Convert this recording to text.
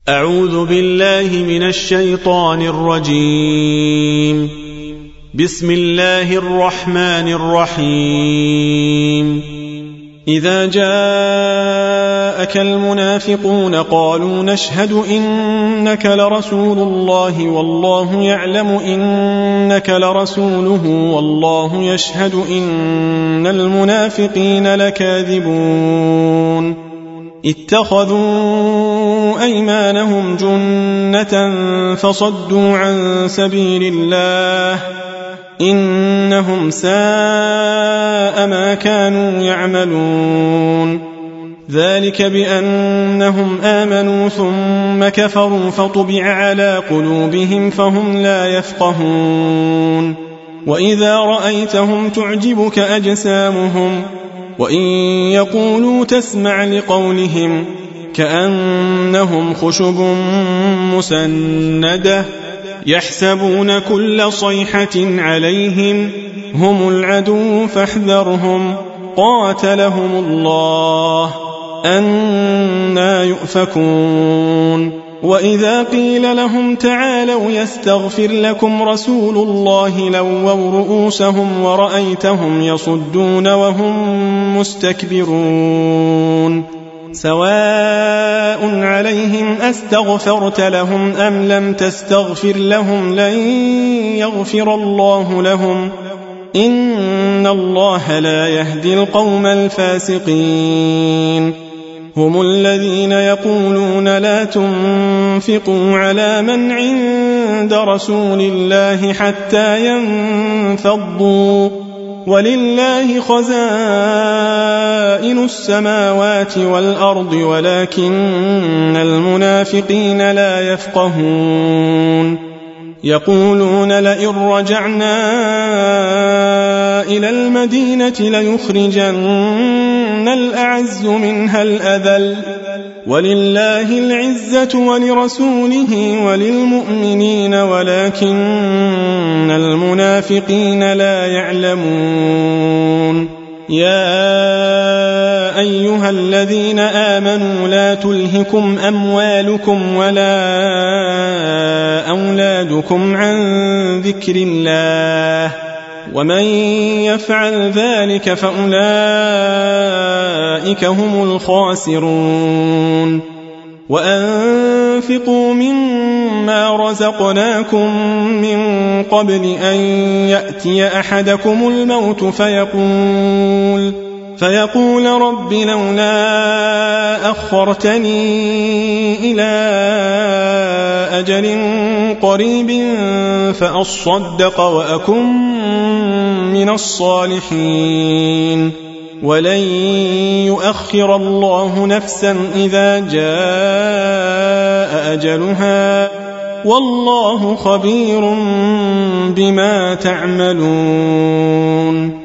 أعوذ بالله من الشيطان الرجيم. بسم الله الرحمن الرحيم. إذا جاءك المنافقون قالوا نشهد إنك لرسول الله والله يعلم إنك لرسوله والله يشهد إن المنافقين لكاذبون. اتخذوا أيمانهم جنة فصدوا عن سبيل الله إنهم ساء ما كانوا يعملون. ذلك بأنهم آمنوا ثم كفروا فطبع على قلوبهم فهم لا يفقهون. وإذا رأيتهم تعجبك أجسامهم وإن يقولوا تسمع لقولهم كأنهم خشب مسندة يحسبون كل صيحة عليهم هم العدو فاحذرهم قاتلهم الله أنى يؤفكون. وإذا قيل لهم تعالوا يستغفر لكم رسول الله لووا رؤوسهم ورأيتهم يصدون وهم مستكبرون. سواء عليهم أستغفرت لهم أم لم تستغفر لهم لن يغفر الله لهم إن الله لا يهدي القوم الفاسقين. هم الذين يقولون لا تنفقوا على من عند رسول الله حتى ينفضوا ولله خزائن السماوات والأرض ولكن المنافقين لا يفقهون. يقولون لئن رجعنا إلى المدينة ليخرجن الأعز منها الأذل ولله العزة ولرسوله وللمؤمنين ولكن المنافقين لا يعلمون. يا أيها الذين آمنوا لا تلهكم أموالكم ولا أولادكم عن ذكر الله ومن يفعل ذلك فأولئك هم الخاسرون. وأنفقوا مما رزقناكم من قبل أن يأتي أحدكم الموت فيقول رب لولا أخرتني إلى أجل قريب فأصدق وأكن من الصالحين ولن يؤخر الله نفسا إذا جاء أجلها والله خبير بما تعملون.